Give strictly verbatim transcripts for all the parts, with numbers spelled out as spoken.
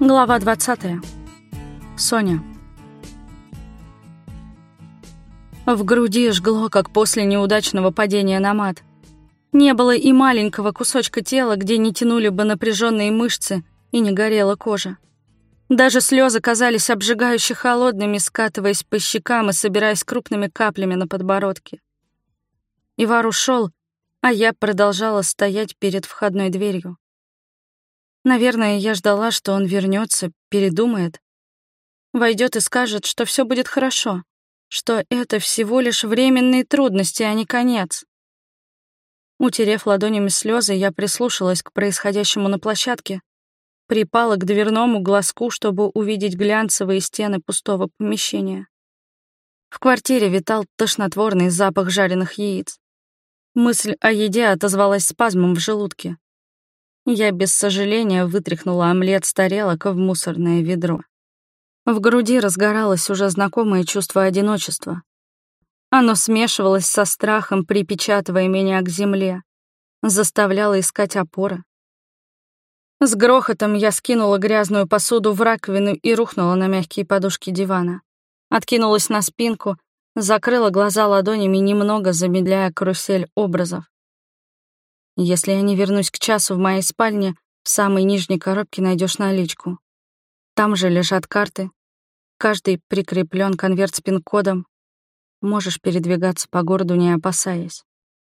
Глава двадцатая. Соня. В груди жгло, как после неудачного падения на мат. Не было и маленького кусочка тела, где не тянули бы напряженные мышцы и не горела кожа. Даже слезы казались обжигающе холодными, скатываясь по щекам и собираясь крупными каплями на подбородке. Ивар ушел, а я продолжала стоять перед входной дверью. Наверное, я ждала, что он вернется, передумает, войдет и скажет, что все будет хорошо, что это всего лишь временные трудности, а не конец. Утерев ладонями слезы, я прислушалась к происходящему на площадке, припала к дверному глазку, чтобы увидеть глянцевые стены пустого помещения. В квартире витал тошнотворный запах жареных яиц. Мысль о еде отозвалась спазмом в желудке. Я без сожаления вытряхнула омлет с тарелок в мусорное ведро. В груди разгоралось уже знакомое чувство одиночества. Оно смешивалось со страхом, припечатывая меня к земле, заставляло искать опоры. С грохотом я скинула грязную посуду в раковину и рухнула на мягкие подушки дивана. Откинулась на спинку, закрыла глаза ладонями, немного замедляя карусель образов. Если я не вернусь к часу в моей спальне, в самой нижней коробке найдешь наличку. Там же лежат карты. Каждый прикреплен конверт с пин-кодом. Можешь передвигаться по городу, не опасаясь.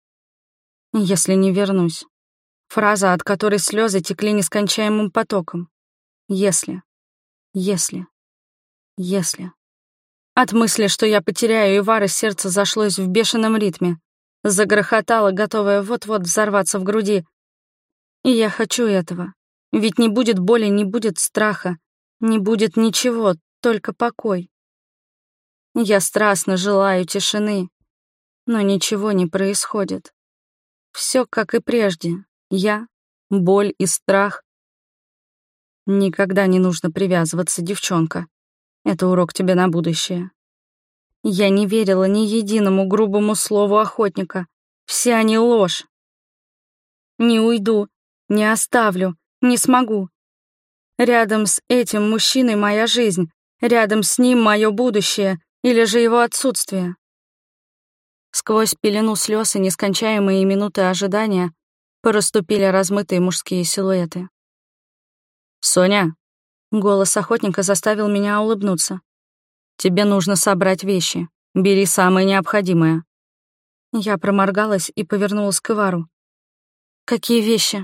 Если не вернусь. Фраза, от которой слезы текли нескончаемым потоком. Если. Если. Если. От мысли, что я потеряю Ивара, сердце зашлось в бешеном ритме. Загрохотала, готовая вот-вот взорваться в груди. И я хочу этого. Ведь не будет боли, не будет страха, не будет ничего, только покой. Я страстно желаю тишины, но ничего не происходит. Все как и прежде. Я, боль и страх. Никогда не нужно привязываться, девчонка. Это урок тебе на будущее. Я не верила ни единому грубому слову охотника. Все они ложь. Не уйду, не оставлю, не смогу. Рядом с этим мужчиной моя жизнь, рядом с ним мое будущее или же его отсутствие. Сквозь пелену слез и нескончаемые минуты ожидания проступили размытые мужские силуэты. «Соня!» — голос охотника заставил меня улыбнуться. «Тебе нужно собрать вещи. Бери самое необходимое». Я проморгалась и повернулась к Ивару. «Какие вещи?»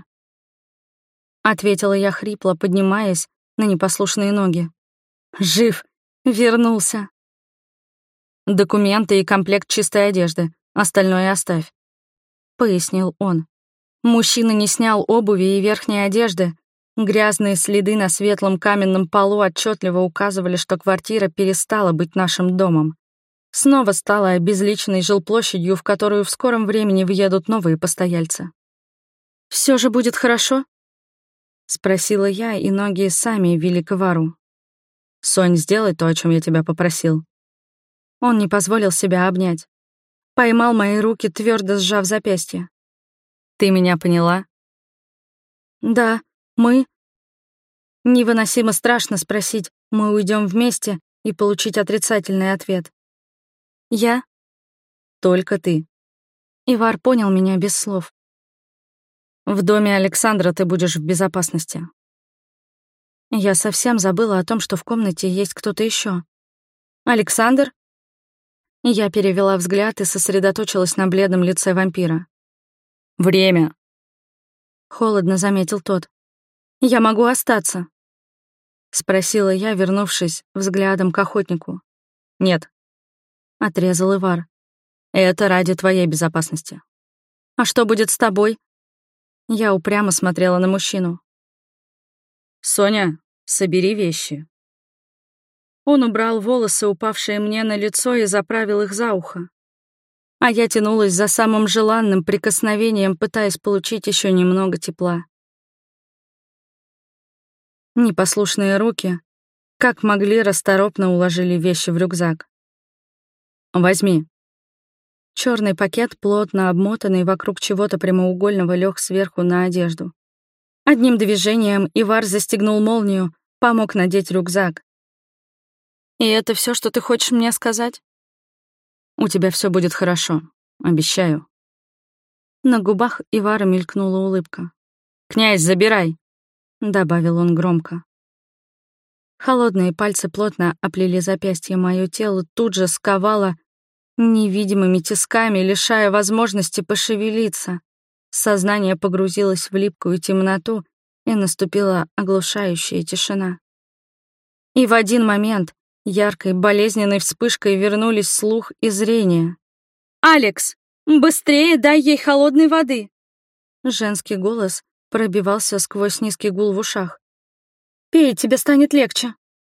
— ответила я хрипло, поднимаясь на непослушные ноги. «Жив! Вернулся!» «Документы и комплект чистой одежды. Остальное оставь», — пояснил он. Мужчина не снял обуви и верхней одежды. Грязные следы на светлом каменном полу отчетливо указывали, что квартира перестала быть нашим домом. Снова стала обезличенной жилплощадью, в которую в скором времени въедут новые постояльцы. «Все же будет хорошо?» — спросила я, и ноги сами вели к Ивару. «Сонь, сделай то, о чем я тебя попросил». Он не позволил себя обнять. Поймал мои руки, твердо сжав запястье. «Ты меня поняла?» «Да, мы...» Невыносимо страшно спросить, мы уйдем вместе, и получить отрицательный ответ. «Я?» «Только ты». Ивар понял меня без слов. «В доме Александра ты будешь в безопасности». Я совсем забыла о том, что в комнате есть кто-то еще. «Александр?» Я перевела взгляд и сосредоточилась на бледном лице вампира. «Время!» — холодно заметил тот. «Я могу остаться?» — спросила я, вернувшись взглядом к охотнику. «Нет», — отрезал Ивар. «Это ради твоей безопасности». «А что будет с тобой?» Я упрямо смотрела на мужчину. «Соня, собери вещи». Он убрал волосы, упавшие мне на лицо, и заправил их за ухо. А я тянулась за самым желанным прикосновением, пытаясь получить еще немного тепла. Непослушные руки, как могли, расторопно уложили вещи в рюкзак. «Возьми». Черный пакет, плотно обмотанный вокруг чего-то прямоугольного, лег сверху на одежду. Одним движением Ивар застегнул молнию, помог надеть рюкзак. «И это все, что ты хочешь мне сказать?» «У тебя все будет хорошо, обещаю». На губах Ивара мелькнула улыбка. «Князь, забирай!» — добавил он громко. Холодные пальцы плотно оплели запястье, мое тело тут же сковало невидимыми тисками, лишая возможности пошевелиться. Сознание погрузилось в липкую темноту, и наступила оглушающая тишина. И в один момент яркой болезненной вспышкой вернулись слух и зрение. «Алекс, быстрее дай ей холодной воды!» Женский голос пробивался сквозь низкий гул в ушах. «Пей, тебе станет легче».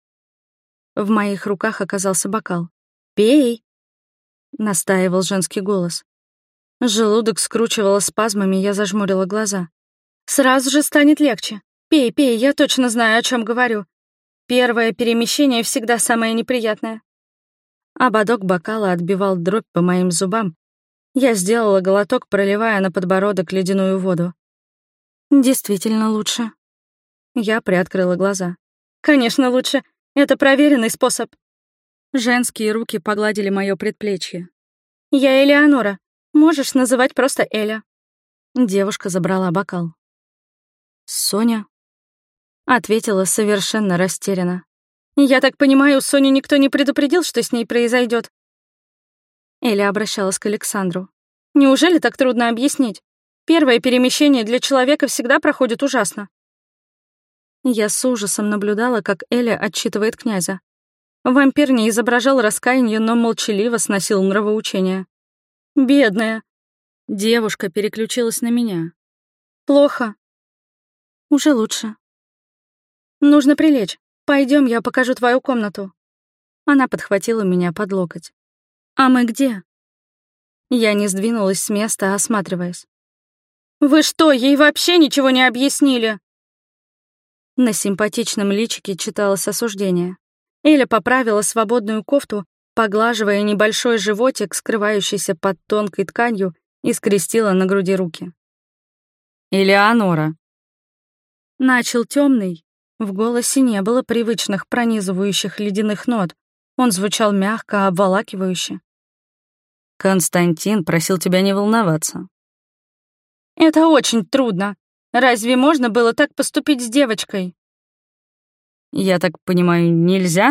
В моих руках оказался бокал. «Пей!» — настаивал женский голос. Желудок скручивало спазмами, я зажмурила глаза. «Сразу же станет легче. Пей, пей, я точно знаю, о чем говорю. Первое перемещение всегда самое неприятное». Ободок бокала отбивал дробь по моим зубам. Я сделала глоток, проливая на подбородок ледяную воду. «Действительно лучше». Я приоткрыла глаза. «Конечно, лучше. Это проверенный способ». Женские руки погладили моё предплечье. «Я Элеонора. Можешь называть просто Эля». Девушка забрала бокал. «Соня?» — ответила совершенно растерянно. «Я так понимаю, Соню никто не предупредил, что с ней произойдет. Эля обращалась к Александру. «Неужели так трудно объяснить? Первое перемещение для человека всегда проходит ужасно». Я с ужасом наблюдала, как Эля отчитывает князя. Вампир не изображал раскаяния, но молчаливо сносил нравоучения. «Бедная!» Девушка переключилась на меня. «Плохо?» «Уже лучше». «Нужно прилечь. Пойдем, я покажу твою комнату». Она подхватила меня под локоть. «А мы где?» Я не сдвинулась с места, осматриваясь. «Вы что, ей вообще ничего не объяснили?» На симпатичном личике читалось осуждение. Эля поправила свободную кофту, поглаживая небольшой животик, скрывающийся под тонкой тканью, и скрестила на груди руки. «Элеонора!» Начал темный. В голосе не было привычных пронизывающих ледяных нот. Он звучал мягко, обволакивающе. «Константин просил тебя не волноваться». «Это очень трудно. Разве можно было так поступить с девочкой?» «Я так понимаю, нельзя?»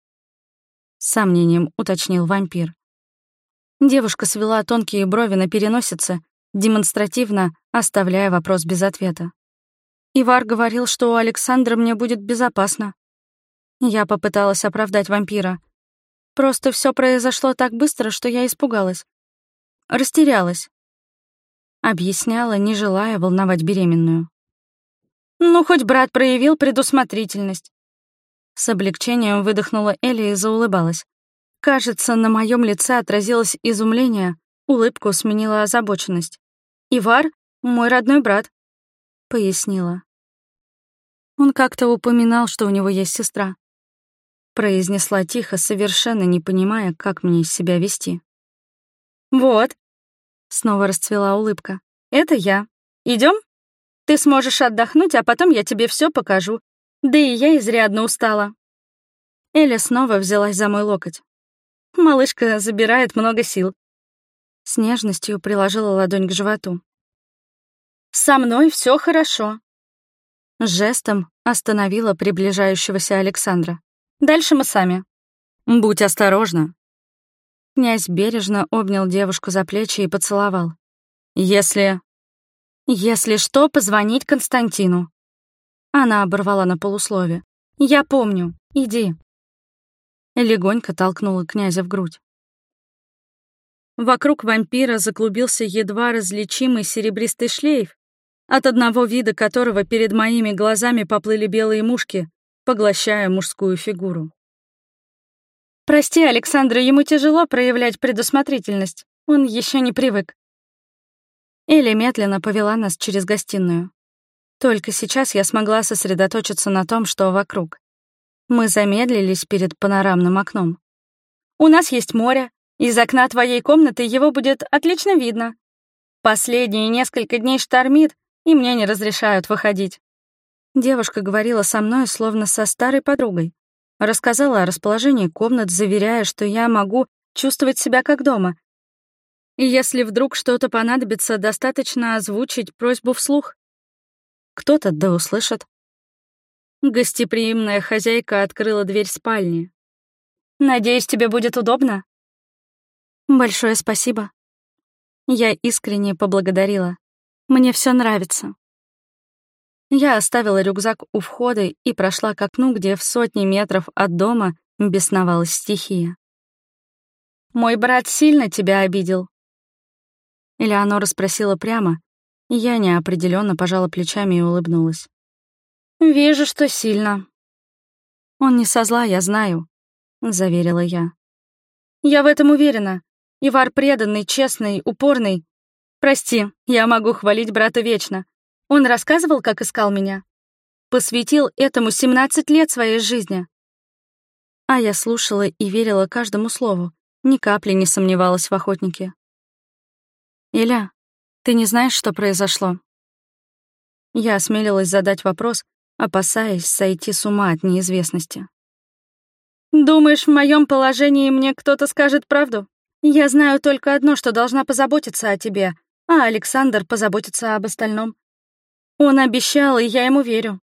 С сомнением уточнил вампир. Девушка свела тонкие брови на переносице, демонстративно оставляя вопрос без ответа. «Ивар говорил, что у Александра мне будет безопасно». Я попыталась оправдать вампира. Просто все произошло так быстро, что я испугалась. Растерялась. Объясняла, не желая волновать беременную. «Ну, хоть брат проявил предусмотрительность». С облегчением выдохнула Эля и заулыбалась. Кажется, на моем лице отразилось изумление, улыбку сменила озабоченность. «Ивар — мой родной брат», — пояснила. «Он как-то упоминал, что у него есть сестра», — произнесла тихо, совершенно не понимая, как мне себя вести. «Вот», — снова расцвела улыбка, — «это я. Идем? Ты сможешь отдохнуть, а потом я тебе все покажу. Да и я изрядно устала». Эля снова взялась за мой локоть. «Малышка забирает много сил». С нежностью приложила ладонь к животу. «Со мной все хорошо». Жестом остановила приближающегося Александра. «Дальше мы сами». «Будь осторожна». Князь бережно обнял девушку за плечи и поцеловал. «Если...» «Если что, позвонить Константину». Она оборвала на полуслове. «Я помню. Иди». Легонько толкнула князя в грудь. Вокруг вампира заклубился едва различимый серебристый шлейф, от одного вида которого перед моими глазами поплыли белые мушки, поглощая мужскую фигуру. «Прости, Александра, ему тяжело проявлять предусмотрительность. Он еще не привык». Эля медленно повела нас через гостиную. Только сейчас я смогла сосредоточиться на том, что вокруг. Мы замедлились перед панорамным окном. «У нас есть море. Из окна твоей комнаты его будет отлично видно. Последние несколько дней штормит, и мне не разрешают выходить». Девушка говорила со мной, словно со старой подругой. Рассказала о расположении комнат, заверяя, что я могу чувствовать себя как дома. И если вдруг что-то понадобится, достаточно озвучить просьбу вслух. Кто-то да услышит. Гостеприимная хозяйка открыла дверь спальни. «Надеюсь, тебе будет удобно?» «Большое спасибо». Я искренне поблагодарила. «Мне все нравится». Я оставила рюкзак у входа и прошла к окну, где в сотни метров от дома бесновалась стихия. «Мой брат сильно тебя обидел?» Элеонора спросила прямо, и я неопределенно пожала плечами и улыбнулась. «Вижу, что сильно». «Он не со зла, я знаю», — заверила я. «Я в этом уверена. Ивар преданный, честный, упорный. Прости, я могу хвалить брата вечно. Он рассказывал, как искал меня. Посвятил этому семнадцать лет своей жизни». А я слушала и верила каждому слову, ни капли не сомневалась в охотнике. «Иля, ты не знаешь, что произошло?» Я осмелилась задать вопрос, опасаясь сойти с ума от неизвестности. «Думаешь, в моем положении мне кто-то скажет правду? Я знаю только одно, что должна позаботиться о тебе, а Александр позаботится об остальном. Он обещал, и я ему верю».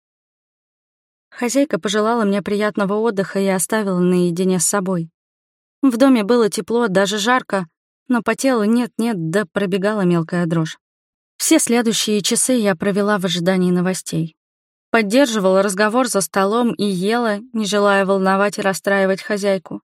Хозяйка пожелала мне приятного отдыха и оставила наедине с собой. В доме было тепло, даже жарко, но по телу нет-нет, да пробегала мелкая дрожь. Все следующие часы я провела в ожидании новостей. Поддерживала разговор за столом и ела, не желая волновать и расстраивать хозяйку.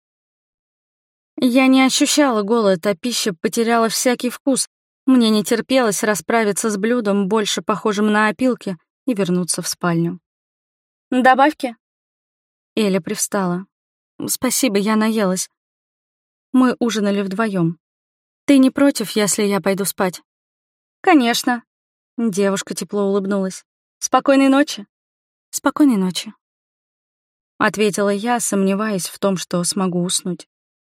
Я не ощущала голод, а пища потеряла всякий вкус. Мне не терпелось расправиться с блюдом, больше похожим на опилки, и вернуться в спальню. «Добавки?» Эля привстала. «Спасибо, я наелась. Мы ужинали вдвоем. Ты не против, если я пойду спать?» «Конечно». Девушка тепло улыбнулась. «Спокойной ночи». «Спокойной ночи», — ответила я, сомневаясь в том, что смогу уснуть.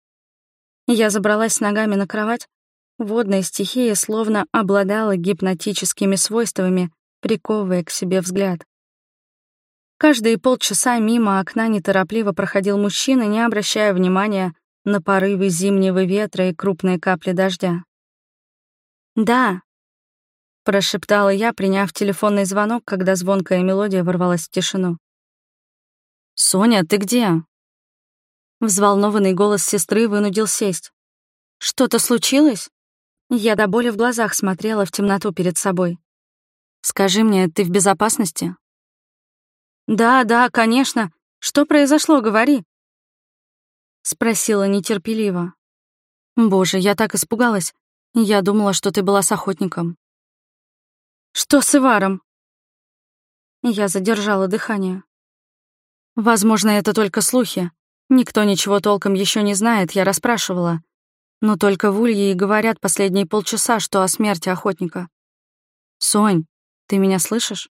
Я забралась с ногами на кровать. Водная стихия словно обладала гипнотическими свойствами, приковывая к себе взгляд. Каждые полчаса мимо окна неторопливо проходил мужчина, не обращая внимания на порывы зимнего ветра и крупные капли дождя. «Да», — прошептала я, приняв телефонный звонок, когда звонкая мелодия ворвалась в тишину. «Соня, ты где?» Взволнованный голос сестры вынудил сесть. «Что-то случилось?» Я до боли в глазах смотрела в темноту перед собой. «Скажи мне, ты в безопасности?» «Да, да, конечно. Что произошло, говори?» Спросила нетерпеливо. «Боже, я так испугалась. Я думала, что ты была с охотником». «Что с Иваром?» Я задержала дыхание. «Возможно, это только слухи. Никто ничего толком еще не знает, я расспрашивала. Но только в Улье и говорят последние полчаса, что о смерти охотника. Сонь, ты меня слышишь?»